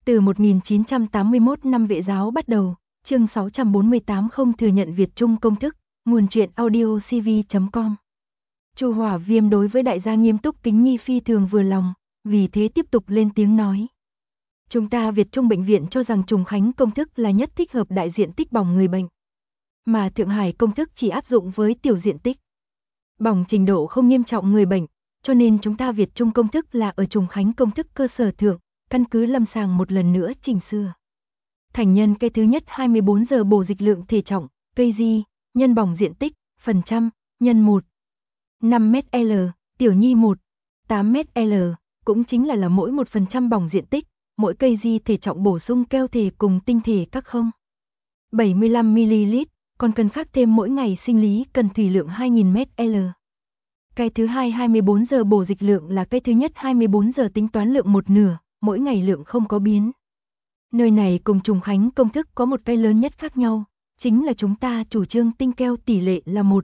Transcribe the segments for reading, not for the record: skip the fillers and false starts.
Từ 1981 năm Vệ giáo bắt đầu, chương 648 không thừa nhận Việt Trung công thức, nguồn truyện audio cv.com. Chu Hỏa Viêm đối với đại gia nghiêm túc kính nhi phi thường vừa lòng, vì thế tiếp tục lên tiếng nói. Chúng ta Việt Trung bệnh viện cho rằng Trùng Khánh công thức là nhất thích hợp đại diện tích bỏng người bệnh, mà Thượng Hải công thức chỉ áp dụng với tiểu diện tích bỏng trình độ không nghiêm trọng người bệnh, cho nên chúng ta Việt Trung công thức là ở Trùng Khánh công thức cơ sở thượng, căn cứ lâm sàng một lần nữa chỉnh sửa. Thành nhân cây thứ nhất 24 giờ bổ dịch lượng thể trọng, cây di, nhân bỏng diện tích, phần trăm, nhân 1. 5ml, tiểu nhi 1. 8ml, cũng chính là mỗi 1% bỏng diện tích, mỗi cây di thể trọng bổ sung keo thể cùng tinh thể các 75ml, còn cần khác thêm mỗi ngày sinh lý cần thủy lượng 2000ml. Cây thứ hai 24 giờ bổ dịch lượng là cây thứ nhất 24 giờ tính toán lượng một nửa, mỗi ngày lượng không có biến. Nơi này cùng Trùng Khánh công thức có một cái lớn nhất khác nhau, chính là chúng ta chủ trương tinh keo tỷ lệ là 1,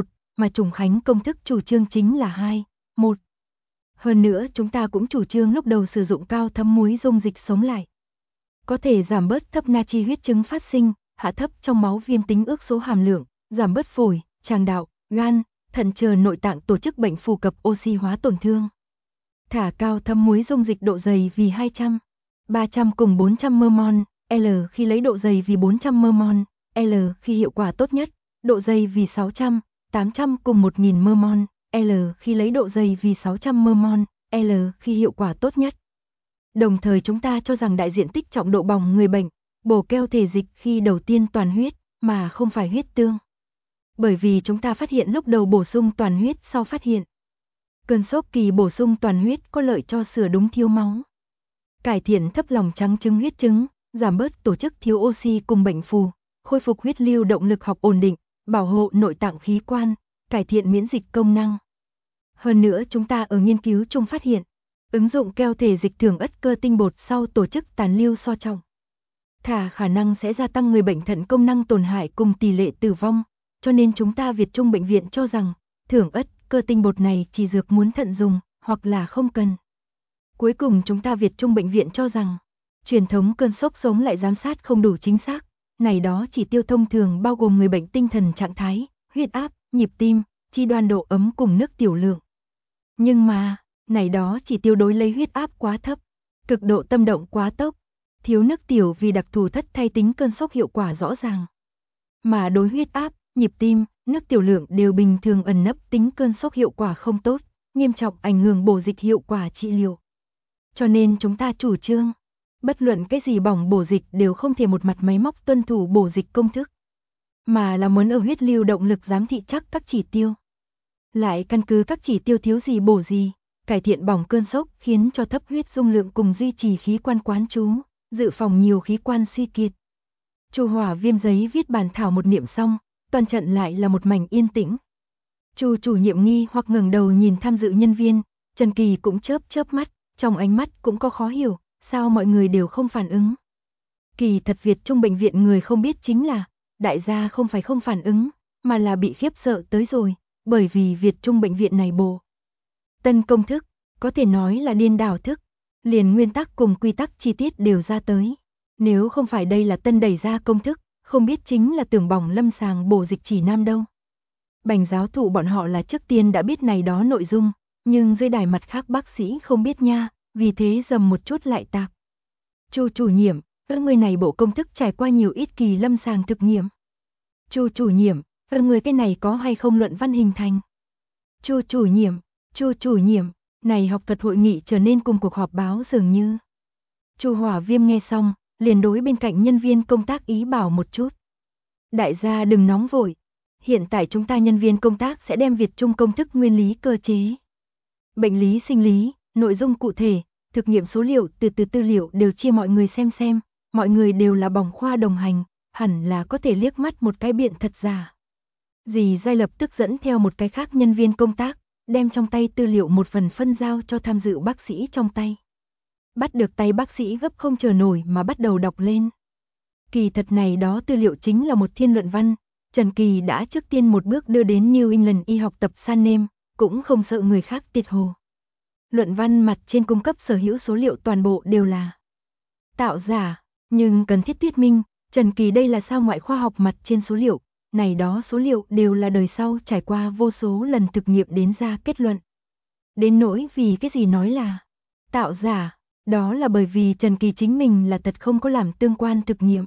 mà Trùng Khánh công thức chủ trương chính là 2, 1. Hơn nữa chúng ta cũng chủ trương lúc đầu sử dụng cao thấm muối dung dịch sống lại. Có thể giảm bớt thấp natri huyết chứng phát sinh, hạ thấp trong máu viêm tính ước số hàm lượng, giảm bớt phổi, tràng đạo, gan, thận chờ nội tạng tổ chức bệnh phù cập oxy hóa tổn thương. Thả cao thấm muối dung dịch độ dày vì 200, 300 cùng 400 mmol, L khi lấy độ dày vì 400 mmol, L khi hiệu quả tốt nhất, độ dày vì 600, 800 cùng 1000 mmol, L khi lấy độ dày vì 600 mmol, L khi hiệu quả tốt nhất. Đồng thời chúng ta cho rằng đại diện tích trọng độ bỏng người bệnh, bổ keo thể dịch khi đầu tiên toàn huyết, mà không phải huyết tương. Bởi vì chúng ta phát hiện lúc đầu bổ sung toàn huyết sau phát hiện cơn sốc kỳ bổ sung toàn huyết có lợi cho sửa đúng thiếu máu, cải thiện thấp lòng trắng trứng huyết chứng, giảm bớt tổ chức thiếu oxy cùng bệnh phù, khôi phục huyết lưu động lực học ổn định, bảo hộ nội tạng khí quan, cải thiện miễn dịch công năng. Hơn nữa chúng ta ở nghiên cứu chung phát hiện, ứng dụng keo thể dịch thường ất cơ tinh bột sau tổ chức tàn lưu so trọng, thả khả năng sẽ gia tăng người bệnh thận công năng tổn hại cùng tỷ lệ tử vong, cho nên chúng ta Việt Trung bệnh viện cho rằng, thưởng ất cơ tinh bột này chỉ dược muốn thận dùng, hoặc là không cần. Cuối cùng chúng ta Việt Trung bệnh viện cho rằng, truyền thống cơn sốc sống lại giám sát không đủ chính xác, này đó chỉ tiêu thông thường bao gồm người bệnh tinh thần trạng thái, huyết áp, nhịp tim, chi đoan độ ấm cùng nước tiểu lượng. Nhưng mà, này đó chỉ tiêu đối lấy huyết áp quá thấp, cực độ tâm động quá tốc, thiếu nước tiểu vì đặc thù thất thay tính cơn sốc hiệu quả rõ ràng. Mà đối huyết áp, nhịp tim, nước tiểu lượng đều bình thường ẩn nấp tính cơn sốc hiệu quả không tốt, nghiêm trọng ảnh hưởng bổ dịch hiệu quả trị liệu. Cho nên chúng ta chủ trương, bất luận cái gì bỏng bổ dịch đều không thể một mặt máy móc tuân thủ bổ dịch công thức, mà là muốn ở huyết lưu động lực giám thị chắc các chỉ tiêu. Lại căn cứ các chỉ tiêu thiếu gì bổ gì, cải thiện bỏng cơn sốc khiến cho thấp huyết dung lượng cùng duy trì khí quan quán trú, dự phòng nhiều khí quan suy kiệt. Chu Hỏa Viêm giấy viết bản thảo một niệm xong, toàn trận lại là một mảnh yên tĩnh. Chu chủ nhiệm nghi hoặc ngẩng đầu nhìn tham dự nhân viên, Trần Kỳ cũng chớp mắt, trong ánh mắt cũng có khó hiểu, sao mọi người đều không phản ứng. Kỳ thật Việt Trung bệnh viện người không biết chính là, đại gia không phải không phản ứng, mà là bị khiếp sợ tới rồi, bởi vì Việt Trung bệnh viện này bổ tân công thức, có thể nói là điên đảo thức, liền nguyên tắc cùng quy tắc chi tiết đều ra tới. Nếu không phải đây là tân đẩy ra công thức, không biết chính là tưởng bỏng lâm sàng bổ dịch chỉ nam đâu. Bành giáo thụ bọn họ là trước tiên đã biết này đó nội dung, nhưng dưới đài mặt khác bác sĩ không biết nha, vì thế dầm một chút lại tạc. Chu chủ nhiệm, các người này bộ công thức trải qua nhiều ít kỳ lâm sàng thực nghiệm. Chu chủ nhiệm, người cái này có hay không luận văn hình thành? Chu chủ nhiệm, này học thuật hội nghị trở nên cùng cuộc họp báo dường như. Chu Hỏa Viêm nghe xong, liền đối bên cạnh nhân viên công tác ý bảo một chút. Đại gia đừng nóng vội, hiện tại chúng ta nhân viên công tác sẽ đem Việt Trung công thức nguyên lý cơ chế, bệnh lý sinh lý, nội dung cụ thể, thực nghiệm số liệu từ tư liệu đều chia mọi người xem, mọi người đều là bỏng khoa đồng hành, hẳn là có thể liếc mắt một cái biện thật giả. Dì Giai lập tức dẫn theo một cái khác nhân viên công tác, đem trong tay tư liệu một phần phân giao cho tham dự bác sĩ trong tay. Bắt được tay bác sĩ gấp không chờ nổi mà bắt đầu đọc lên. Kỳ thật này đó tư liệu chính là một thiên luận văn, Trần Kỳ đã trước tiên một bước đưa đến New England y học tập san nêm, cũng không sợ người khác tiệt hồ. Luận văn mặt trên cung cấp sở hữu số liệu toàn bộ đều là tạo giả, nhưng cần thiết thuyết minh, Trần Kỳ đây là sao ngoại khoa học mặt trên số liệu, này đó số liệu đều là đời sau trải qua vô số lần thực nghiệm đến ra kết luận. Đến nỗi vì cái gì nói là tạo giả, đó là bởi vì Trần Kỳ chính mình là thật không có làm tương quan thực nghiệm.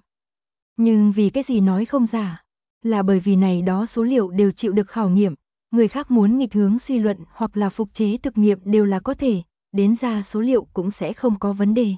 Nhưng vì cái gì nói không giả, là bởi vì này đó số liệu đều chịu được khảo nghiệm, người khác muốn nghịch hướng suy luận hoặc là phục chế thực nghiệm đều là có thể, đến ra số liệu cũng sẽ không có vấn đề.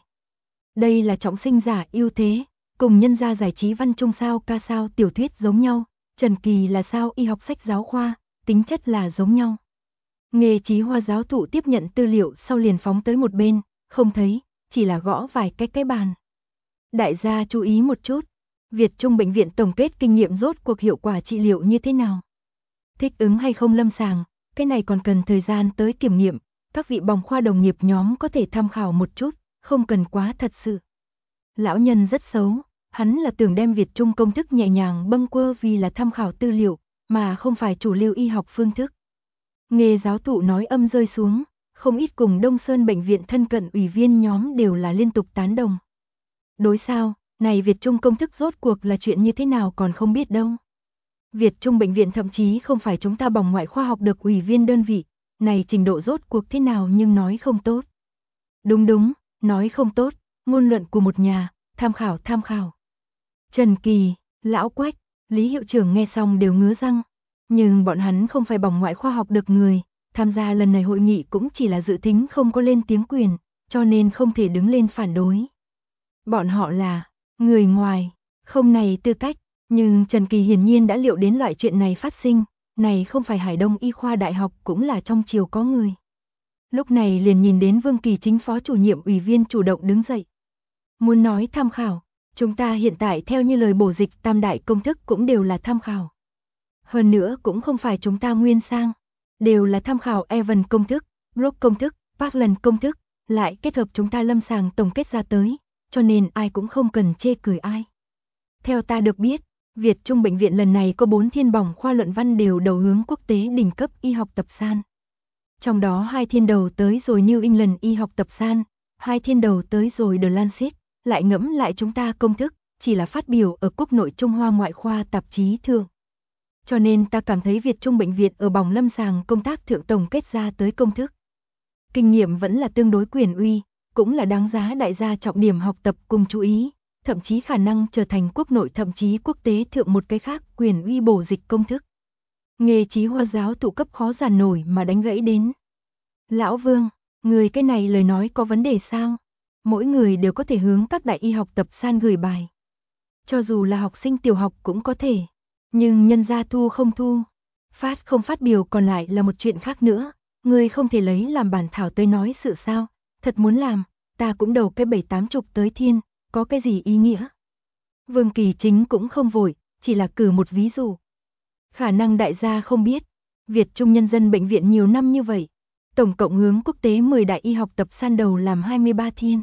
Đây là trọng sinh giả ưu thế, cùng nhân gia giải trí văn trung sao ca sao tiểu thuyết giống nhau, Trần Kỳ là sao y học sách giáo khoa, tính chất là giống nhau. Nghề Chí Hoa giáo thụ tiếp nhận tư liệu sau liền phóng tới một bên, không thấy, chỉ là gõ vài cái bàn. Đại gia chú ý một chút, Việt Trung bệnh viện tổng kết kinh nghiệm rốt cuộc hiệu quả trị liệu như thế nào? Thích ứng hay không lâm sàng, cái này còn cần thời gian tới kiểm nghiệm, các vị bòng khoa đồng nghiệp nhóm có thể tham khảo một chút, không cần quá thật sự. Lão nhân rất xấu, hắn là tưởng đem Việt Trung công thức nhẹ nhàng bâng quơ vì là tham khảo tư liệu, mà không phải chủ lưu y học phương thức. Nghề giáo thụ nói âm rơi xuống, không ít cùng Đông Sơn bệnh viện thân cận ủy viên nhóm đều là liên tục tán đồng. Đối sao, này Việt Trung công thức rốt cuộc là chuyện như thế nào còn không biết đâu. Việt Trung bệnh viện thậm chí không phải chúng ta bòng ngoại khoa học được ủy viên đơn vị, này trình độ rốt cuộc thế nào nhưng nói không tốt. Đúng, nói không tốt, ngôn luận của một nhà, tham khảo. Trần Kỳ, Lão Quách, Lý hiệu trưởng nghe xong đều ngứa răng, nhưng bọn hắn không phải bòng ngoại khoa học được người, tham gia lần này hội nghị cũng chỉ là dự thính không có lên tiếng quyền, cho nên không thể đứng lên phản đối. Bọn họ là người ngoài, không này tư cách, nhưng Trần Kỳ hiển nhiên đã liệu đến loại chuyện này phát sinh, này không phải Hải Đông Y khoa đại học cũng là trong chiều có người. Lúc này liền nhìn đến Vương Kỳ Chính phó chủ nhiệm ủy viên chủ động đứng dậy. Muốn nói tham khảo, chúng ta hiện tại theo như lời bổ dịch tam đại công thức cũng đều là tham khảo. Hơn nữa cũng không phải chúng ta nguyên sang, đều là tham khảo Evan công thức, Brock công thức, Parkland công thức, lại kết hợp chúng ta lâm sàng tổng kết ra tới, cho nên ai cũng không cần chê cười ai. Theo ta được biết, Việt Trung bệnh viện lần này có 4 thiên bòng khoa luận văn đều đầu hướng quốc tế đỉnh cấp y học tập san. Trong đó 2 thiên đầu tới rồi New England y học tập san, 2 thiên đầu tới rồi The Lancet, lại ngẫm lại chúng ta công thức, chỉ là phát biểu ở quốc nội Trung Hoa ngoại khoa tạp chí thường. Cho nên ta cảm thấy Việt Trung bệnh viện ở bòng lâm sàng công tác thượng tổng kết ra tới công thức. Kinh nghiệm vẫn là tương đối quyền uy, cũng là đáng giá đại gia trọng điểm học tập cùng chú ý, thậm chí khả năng trở thành quốc nội thậm chí quốc tế thượng một cái khác quyền uy bổ dịch công thức. Nghề Chí Hoa giáo thụ cấp khó giản nổi mà đánh gãy đến. Lão Vương, người cái này lời nói có vấn đề sao? Mỗi người đều có thể hướng các đại y học tập san gửi bài. Cho dù là học sinh tiểu học cũng có thể, nhưng nhân gia thu không thu, phát không phát biểu còn lại là một chuyện khác nữa, người không thể lấy làm bản thảo tới nói sự sao, thật muốn làm, ta cũng đầu cái 7-80 tới thiên, có cái gì ý nghĩa. Vương Kỳ Chính cũng không vội, chỉ là cử một ví dụ. Khả năng đại gia không biết, Việt Trung Nhân dân bệnh viện nhiều năm như vậy, tổng cộng hướng quốc tế 10 đại y học tập san đầu làm 23 thiên.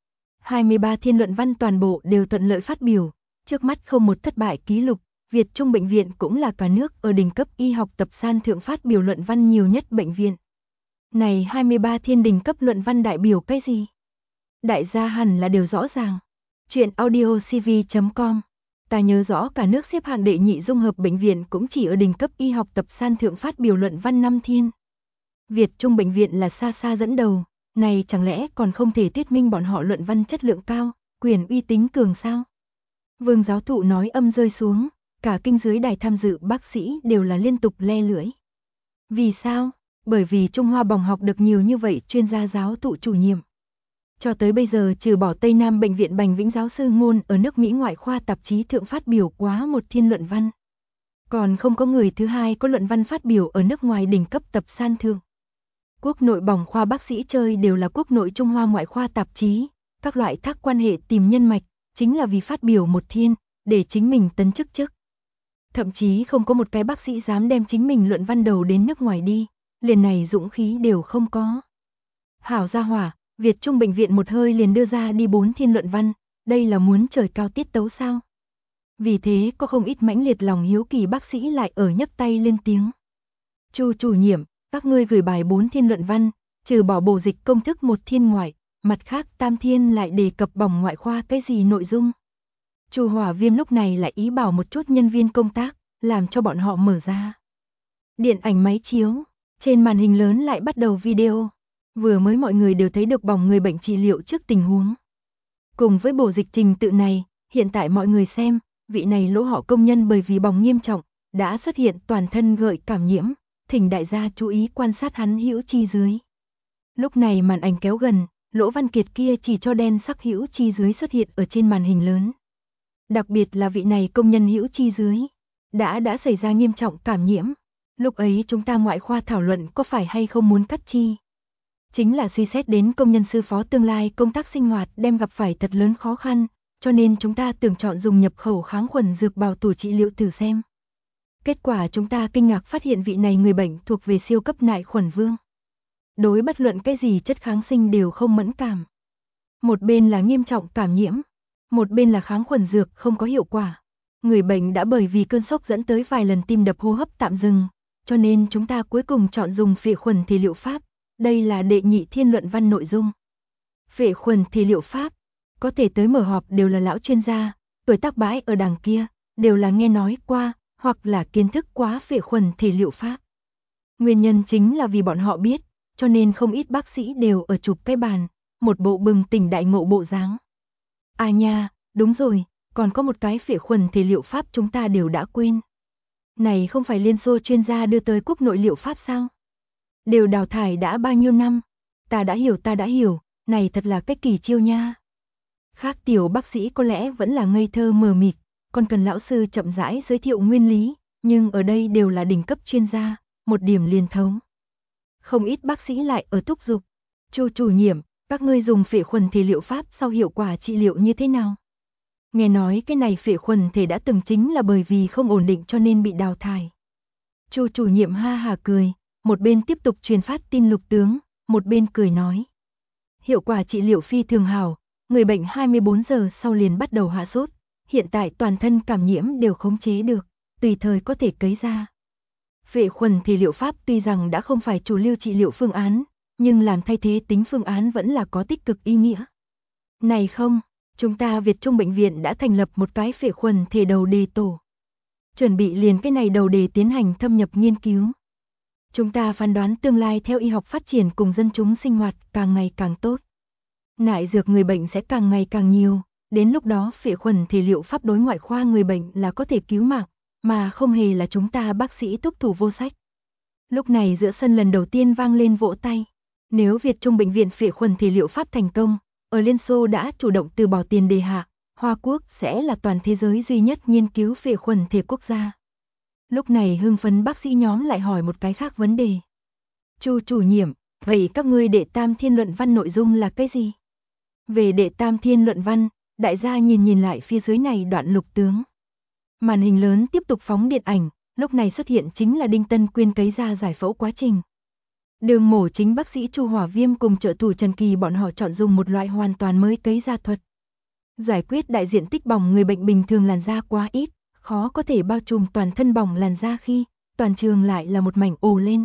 23 thiên luận văn toàn bộ đều thuận lợi phát biểu, trước mắt không một thất bại ký lục, Việt Trung bệnh viện cũng là cả nước ở đỉnh cấp y học tập san thượng phát biểu luận văn nhiều nhất bệnh viện. Này 23 thiên đỉnh cấp luận văn đại biểu cái gì? Đại gia hẳn là đều rõ ràng. Chuyện audiocv.com. Ta nhớ rõ cả nước xếp hạng đệ nhị dung hợp bệnh viện cũng chỉ ở đỉnh cấp y học tập san thượng phát biểu luận văn 5 thiên. Việt Trung bệnh viện là xa xa dẫn đầu, này chẳng lẽ còn không thể thuyết minh bọn họ luận văn chất lượng cao, quyền uy tín cường sao? Vương giáo thụ nói âm rơi xuống, cả kinh dưới đài tham dự bác sĩ đều là liên tục le lưỡi. Vì sao? Bởi vì Trung Hoa bòng học được nhiều như vậy chuyên gia giáo thụ chủ nhiệm. Cho tới bây giờ trừ bỏ Tây Nam Bệnh viện Bành Vĩnh giáo sư Ngôn ở nước Mỹ ngoại khoa tạp chí thượng phát biểu quá một thiên luận văn. Còn không có người thứ hai có luận văn phát biểu ở nước ngoài đỉnh cấp tập san thượng. Quốc nội bòng khoa bác sĩ chơi đều là quốc nội Trung Hoa ngoại khoa tạp chí, các loại thác quan hệ tìm nhân mạch, chính là vì phát biểu một thiên, để chính mình tấn chức chức. Thậm chí không có một cái bác sĩ dám đem chính mình luận văn đầu đến nước ngoài đi, liền này dũng khí đều không có. Hảo gia hỏa, Việt Trung bệnh viện một hơi liền đưa ra đi 4 thiên luận văn, đây là muốn trời cao tiết tấu sao? Vì thế có không ít mãnh liệt lòng hiếu kỳ bác sĩ lại ở nhấc tay lên tiếng. Chu chủ nhiệm, các ngươi gửi bài 4 thiên luận văn, trừ bỏ bổ dịch công thức 1 thiên ngoại, Mặt khác Tam Thiên lại đề cập bỏng ngoại khoa cái gì nội dung. Chu Hỏa Viêm lúc này lại ý bảo một chút nhân viên công tác, làm cho bọn họ mở ra điện ảnh máy chiếu, trên màn hình lớn lại bắt đầu video. Vừa mới mọi người đều thấy được bỏng người bệnh trị liệu trước tình huống. Cùng với bộ dịch trình tự này, hiện tại mọi người xem, vị này lỗ họ công nhân bởi vì bỏng nghiêm trọng, đã xuất hiện toàn thân gợi cảm nhiễm, thỉnh đại gia chú ý quan sát hắn hữu chi dưới. Lúc này màn ảnh kéo gần, Lỗ Văn Kiệt kia chỉ cho đen sắc hữu chi dưới xuất hiện ở trên màn hình lớn. Đặc biệt là vị này công nhân hữu chi dưới, đã xảy ra nghiêm trọng cảm nhiễm. Lúc ấy chúng ta ngoại khoa thảo luận có phải hay không muốn cắt chi. Chính là suy xét đến công nhân sư phó tương lai công tác sinh hoạt đem gặp phải thật lớn khó khăn, cho nên chúng ta tưởng chọn dùng nhập khẩu kháng khuẩn dược bảo tủ trị liệu thử xem. Kết quả chúng ta kinh ngạc phát hiện vị này người bệnh thuộc về siêu cấp nại khuẩn vương. Đối bất luận cái gì chất kháng sinh đều không mẫn cảm. Một bên là nghiêm trọng cảm nhiễm, một bên là kháng khuẩn dược không có hiệu quả. Người bệnh đã bởi vì cơn sốc dẫn tới vài lần tim đập hô hấp tạm dừng, cho nên chúng ta cuối cùng chọn dùng phệ khuẩn thì liệu pháp. Đây là đệ nhị thiên luận văn nội dung. Phệ khuẩn thì liệu pháp, có thể tới mở họp đều là lão chuyên gia, tuổi tác bãi ở đằng kia, đều là nghe nói qua, hoặc là kiến thức quá phệ khuẩn thì liệu pháp. Nguyên nhân chính là vì bọn họ biết, cho nên không ít bác sĩ đều ở chụp cái bàn, một bộ bừng tỉnh đại ngộ bộ dáng. À nha, đúng rồi, còn có một cái phệ khuẩn thì liệu pháp chúng ta đều đã quên. Này không phải Liên Xô chuyên gia đưa tới quốc nội liệu pháp sao? Đều đào thải đã bao nhiêu năm? Ta đã hiểu, này thật là cái kỳ chiêu nha. Khác tiểu bác sĩ có lẽ vẫn là ngây thơ mờ mịt, còn cần lão sư chậm rãi giới thiệu nguyên lý, nhưng ở đây đều là đỉnh cấp chuyên gia, một điểm liền thấu. Không ít bác sĩ lại ở thúc giục. Chu chủ nhiệm, các ngươi dùng phệ khuẩn thể liệu pháp sau hiệu quả trị liệu như thế nào? Nghe nói cái này phệ khuẩn thể đã từng chính là bởi vì không ổn định cho nên bị đào thải. Chu chủ nhiệm ha hà cười, một bên tiếp tục truyền phát tin Lục tướng, một bên cười nói. Hiệu quả trị liệu phi thường hảo, người bệnh 24 giờ sau liền bắt đầu hạ sốt, hiện tại toàn thân cảm nhiễm đều khống chế được, tùy thời có thể cấy ra. Phệ khuẩn thể liệu pháp tuy rằng đã không phải chủ lưu trị liệu phương án, nhưng làm thay thế tính phương án vẫn là có tích cực ý nghĩa. Này không, chúng ta Việt Trung Bệnh viện đã thành lập một cái phệ khuẩn thể đầu đề tổ. Chuẩn bị liền cái này đầu đề tiến hành thâm nhập nghiên cứu. Chúng ta phán đoán tương lai theo y học phát triển cùng dân chúng sinh hoạt càng ngày càng tốt. Nại dược người bệnh sẽ càng ngày càng nhiều, đến lúc đó phệ khuẩn thể liệu pháp đối ngoại khoa người bệnh là có thể cứu mạng, mà không hề là chúng ta bác sĩ túc thủ vô sách. Lúc này giữa sân lần đầu tiên vang lên vỗ tay. Nếu Việt Trung Bệnh viện phệ khuẩn thể liệu pháp thành công, ở Liên Xô đã chủ động từ bỏ tiền đề hạ, Hoa Quốc sẽ là toàn thế giới duy nhất nghiên cứu phệ khuẩn thể quốc gia. Lúc này hưng phấn bác sĩ nhóm lại hỏi một cái khác vấn đề. Chu chủ nhiệm, vậy các ngươi đệ tam thiên luận văn nội dung là cái gì? Về đệ tam thiên luận văn, đại gia nhìn lại phía dưới này đoạn Lục tướng. Màn hình lớn tiếp tục phóng điện ảnh, lúc này xuất hiện chính là Đinh Tân Quyên cấy ra giải phẫu quá trình. Đường mổ chính bác sĩ Chu Hỏa Viêm cùng trợ thủ Trần Kỳ bọn họ chọn dùng một loại hoàn toàn mới cấy ra thuật. Giải quyết đại diện tích bỏng người bệnh bình thường làn da quá ít, khó có thể bao trùm toàn thân bỏng làn da khi toàn trường lại là một mảnh ồ lên.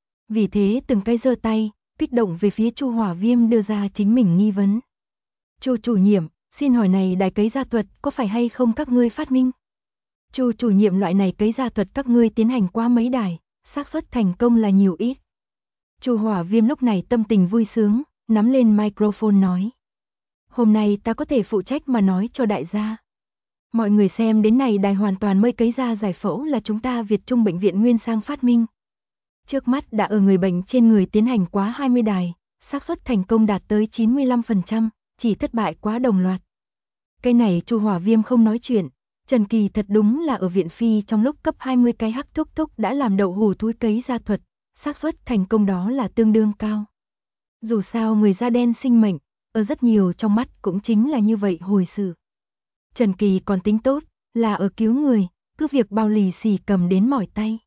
Vì thế từng cái giơ tay, kích động về phía Chu Hỏa Viêm đưa ra chính mình nghi vấn. Chu chủ nhiệm, xin hỏi này đài cấy ra thuật có phải hay không các ngươi phát minh? Chu chủ nhiệm loại này cấy ra thuật các ngươi tiến hành qua mấy đài, xác suất thành công là nhiều ít. Chu Hỏa Viêm lúc này tâm tình vui sướng, nắm lên microphone nói. Hôm nay ta có thể phụ trách mà nói cho đại gia. Mọi người xem đến này đài hoàn toàn mới cấy ra giải phẫu là chúng ta Việt Trung Bệnh viện nguyên sang phát minh. Trước mắt đã ở người bệnh trên người tiến hành quá 20 đài, xác suất thành công đạt tới 95%, chỉ thất bại quá đồng loạt. Cái này Chu Hỏa Viêm không nói chuyện, Trần Kỳ thật đúng là ở viện phi trong lúc cấp 20 cái hắc thúc thúc đã làm đậu hủ thúi cấy ra thuật, xác suất thành công đó là tương đương cao. Dù sao người da đen sinh mệnh, ở rất nhiều trong mắt cũng chính là như vậy hồi sự. Trần Kỳ còn tính tốt, là ở cứu người, cứ việc bao lì xì cầm đến mỏi tay.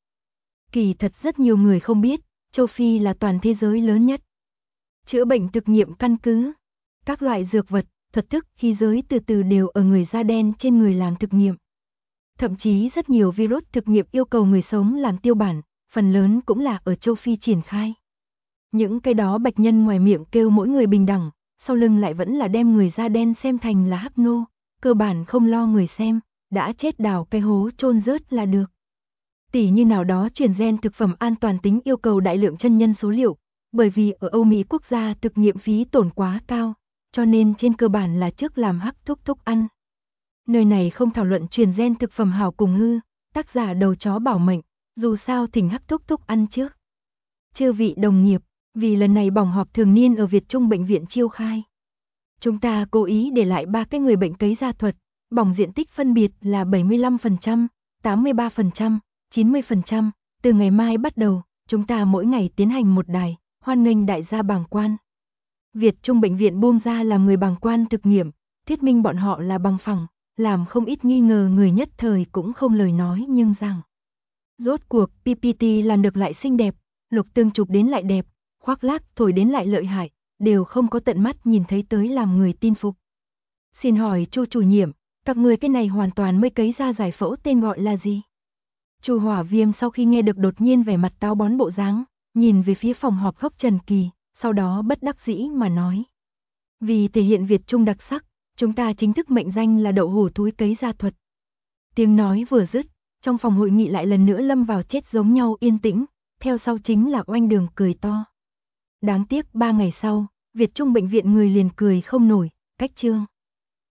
Kỳ thật rất nhiều người không biết, châu Phi là toàn thế giới lớn nhất. Chữa bệnh thực nghiệm căn cứ, các loại dược vật, thuật thức khí giới từ từ đều ở người da đen trên người làm thực nghiệm. Thậm chí rất nhiều virus thực nghiệm yêu cầu người sống làm tiêu bản, phần lớn cũng là ở châu Phi triển khai. Những cái đó bạch nhân ngoài miệng kêu mỗi người bình đẳng, sau lưng lại vẫn là đem người da đen xem thành là hắc nô, cơ bản không lo người xem, đã chết đào cái hố chôn rớt là được. Tỷ như nào đó chuyển gen thực phẩm an toàn tính yêu cầu đại lượng chân nhân số liệu, bởi vì ở Âu Mỹ quốc gia thực nghiệm phí tổn quá cao, cho nên trên cơ bản là trước làm hắc thúc thúc ăn. Nơi này không thảo luận chuyển gen thực phẩm hảo cùng hư, tác giả đầu chó bảo mệnh, dù sao thỉnh hắc thúc thúc ăn trước. Chư vị đồng nghiệp, vì lần này bỏng họp thường niên ở Việt Trung bệnh viện chiêu khai. Chúng ta cố ý để lại 3 cái người bệnh cấy da thuật, bỏng diện tích phân biệt là 75%, 83%, 90%. Từ ngày mai bắt đầu, chúng ta mỗi ngày tiến hành một đài, hoan nghênh đại gia bàng quan. Việt Trung bệnh viện buông ra làm người bàng quan thực nghiệm, thuyết minh bọn họ là bằng phẳng, làm không ít nghi ngờ người nhất thời cũng không lời nói nhưng rằng. Rốt cuộc PPT làm được lại xinh đẹp, lục tương chụp đến lại đẹp, khoác lác thổi đến lại lợi hại, đều không có tận mắt nhìn thấy tới làm người tin phục. Xin hỏi Chu chủ nhiệm, các người cái này hoàn toàn mới cấy ra giải phẫu tên gọi là gì? Chu Hỏa Viêm sau khi nghe được đột nhiên vẻ mặt táo bón bộ dáng, nhìn về phía phòng họp góc Trần Kỳ, sau đó bất đắc dĩ mà nói. Vì thể hiện Việt Trung đặc sắc, chúng ta chính thức mệnh danh là đậu hủ thúi cấy da thuật. Tiếng nói vừa dứt, trong phòng hội nghị lại lần nữa lâm vào chết giống nhau yên tĩnh, theo sau chính là oanh đường cười to. Đáng tiếc 3 ngày sau, Việt Trung bệnh viện người liền cười không nổi, cách chương.